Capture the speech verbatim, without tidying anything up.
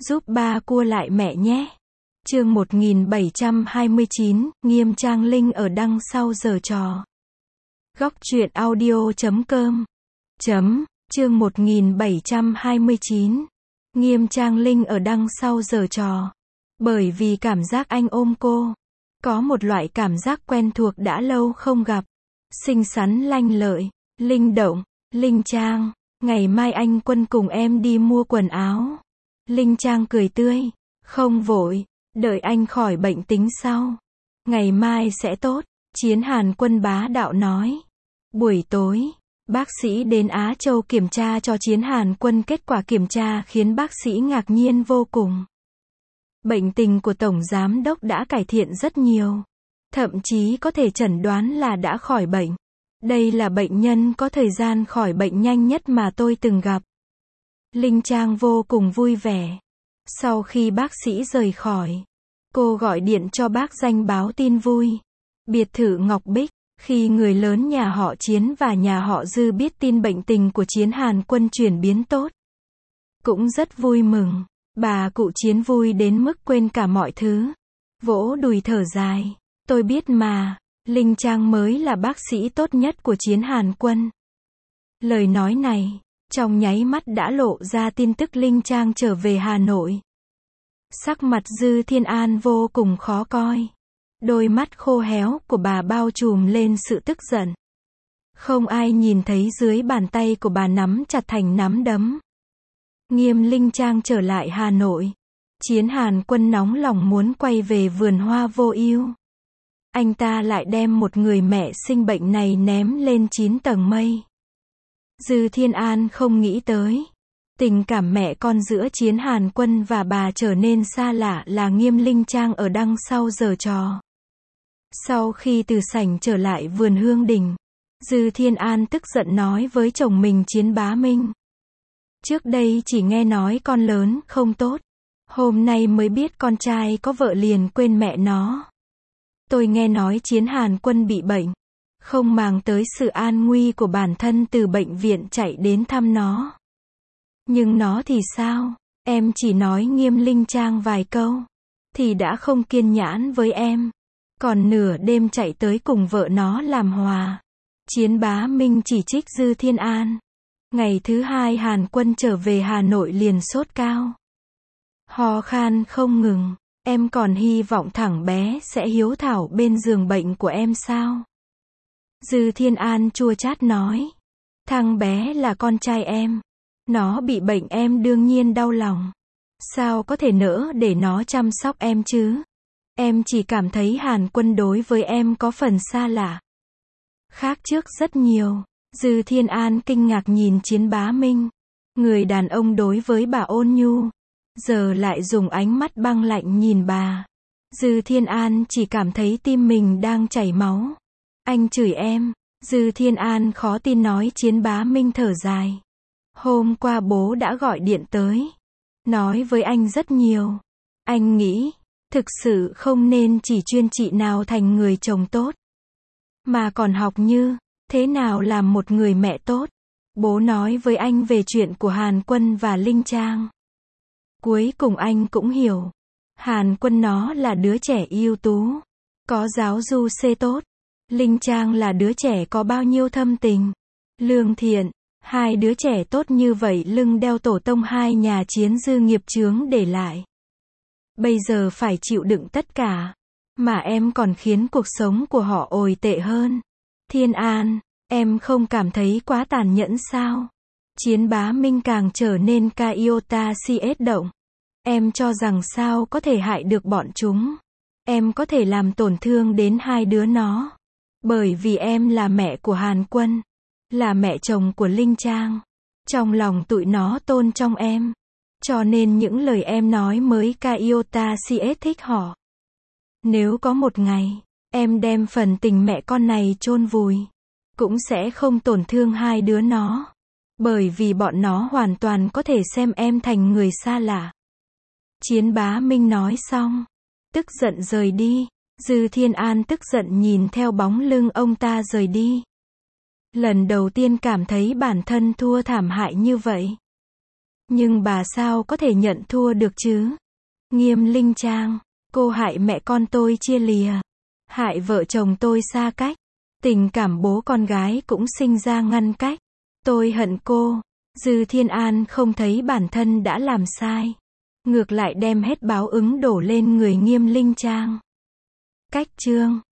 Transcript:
giúp ba cua lại mẹ nhé. Chương một nghìn bảy trăm hai mươi chín, Nghiêm Trang Linh ở đằng sau giở trò. Góc truyện audio chấm com. Chấm, chương một nghìn bảy trăm hai mươi chín. Nghiêm Trang Linh ở đằng sau giở trò. Bởi vì cảm giác anh ôm cô. Có một loại cảm giác quen thuộc đã lâu không gặp. Xinh xắn lanh lợi, linh động, Linh Trang, ngày mai anh Quân cùng em đi mua quần áo. Linh Trang cười tươi, không vội, đợi anh khỏi bệnh tính sau. Ngày mai sẽ tốt, Chiến Hàn Quân bá đạo nói. Buổi tối, bác sĩ đến Á Châu kiểm tra cho Chiến Hàn Quân, kết quả kiểm tra khiến bác sĩ ngạc nhiên vô cùng. Bệnh tình của Tổng Giám Đốc đã cải thiện rất nhiều. Thậm chí có thể chẩn đoán là đã khỏi bệnh. Đây là bệnh nhân có thời gian khỏi bệnh nhanh nhất mà tôi từng gặp. Linh Trang vô cùng vui vẻ. Sau khi bác sĩ rời khỏi, cô gọi điện cho bác Danh báo tin vui. Biệt thự Ngọc Bích, khi người lớn nhà họ Chiến và nhà họ Dư biết tin bệnh tình của Chiến Hàn Quân chuyển biến tốt, cũng rất vui mừng. Bà cụ Chiến vui đến mức quên cả mọi thứ. Vỗ đùi thở dài. Tôi biết mà, Linh Trang mới là bác sĩ tốt nhất của Chiến Hàn Quân. Lời nói này, trong nháy mắt đã lộ ra tin tức Linh Trang trở về Hà Nội. Sắc mặt Dư Thiên An vô cùng khó coi. Đôi mắt khô héo của bà bao trùm lên sự tức giận. Không ai nhìn thấy dưới bàn tay của bà nắm chặt thành nắm đấm. Nghiêm Linh Trang trở lại Hà Nội. Chiến Hàn Quân nóng lòng muốn quay về vườn hoa vô ưu. Anh ta lại đem một người mẹ sinh bệnh này ném lên chín tầng mây. Dư Thiên An không nghĩ tới. Tình cảm mẹ con giữa Chiến Hàn Quân và bà trở nên xa lạ là Nghiêm Linh Trang ở đằng sau giở trò. Sau khi từ sảnh trở lại vườn Hương Đình, Dư Thiên An tức giận nói với chồng mình Chiến Bá Minh. Trước đây chỉ nghe nói con lớn không tốt. Hôm nay mới biết con trai có vợ liền quên mẹ nó. Tôi nghe nói Chiến Hàn Quân bị bệnh. Không màng tới sự an nguy của bản thân từ bệnh viện chạy đến thăm nó. Nhưng nó thì sao? Em chỉ nói Nghiêm Linh Trang vài câu. Thì đã không kiên nhẫn với em. Còn nửa đêm chạy tới cùng vợ nó làm hòa. Chiến Bá Minh chỉ trích Dư Thiên An. Ngày thứ hai Hàn Quân trở về Hà Nội liền sốt cao. Ho khan không ngừng. Em còn hy vọng thằng bé sẽ hiếu thảo bên giường bệnh của em sao? Dư Thiên An chua chát nói. Thằng bé là con trai em. Nó bị bệnh em đương nhiên đau lòng. Sao có thể nỡ để nó chăm sóc em chứ? Em chỉ cảm thấy Hàn Quân đối với em có phần xa lạ. Khác trước rất nhiều. Dư Thiên An kinh ngạc nhìn Chiến Bá Minh. Người đàn ông đối với bà ôn nhu, giờ lại dùng ánh mắt băng lạnh nhìn bà. Dư Thiên An chỉ cảm thấy tim mình đang chảy máu. Anh chửi em. Dư Thiên An khó tin nói. Chiến Bá Minh thở dài. Hôm qua bố đã gọi điện tới. Nói với anh rất nhiều. Anh nghĩ, thực sự không nên chỉ chuyên chị nào thành người chồng tốt. Mà còn học như, thế nào làm một người mẹ tốt. Bố nói với anh về chuyện của Hàn Quân và Linh Trang. Cuối cùng anh cũng hiểu. Hàn Quân nó là đứa trẻ ưu tú. Có giáo du xê tốt. Linh Trang là đứa trẻ có bao nhiêu thâm tình. Lương thiện. Hai đứa trẻ tốt như vậy lưng đeo tổ tông hai nhà Chiến Dư nghiệp chướng để lại. Bây giờ phải chịu đựng tất cả. Mà em còn khiến cuộc sống của họ tồi tệ hơn. Thiên An, em không cảm thấy quá tàn nhẫn sao? Chiến Bá Minh càng trở nên ca iota siết động. Em cho rằng sao có thể hại được bọn chúng? Em có thể làm tổn thương đến hai đứa nó. Bởi vì em là mẹ của Hàn Quân. Là mẹ chồng của Linh Trang. Trong lòng tụi nó tôn trọng em. Cho nên những lời em nói mới ca iota siết thích họ. Nếu có một ngày, em đem phần tình mẹ con này chôn vùi, cũng sẽ không tổn thương hai đứa nó. Bởi vì bọn nó hoàn toàn có thể xem em thành người xa lạ. Chiến Bá Minh nói xong, tức giận rời đi. Dư Thiên An tức giận nhìn theo bóng lưng ông ta rời đi. Lần đầu tiên cảm thấy bản thân thua thảm hại như vậy. Nhưng bà sao có thể nhận thua được chứ? Nghiêm Linh Trang, cô hại mẹ con tôi chia lìa, hại vợ chồng tôi xa cách, tình cảm bố con gái cũng sinh ra ngăn cách. Tôi hận cô. Dư Thiên An không thấy bản thân đã làm sai, ngược lại đem hết báo ứng đổ lên người Nghiêm Linh Trang. Cách chương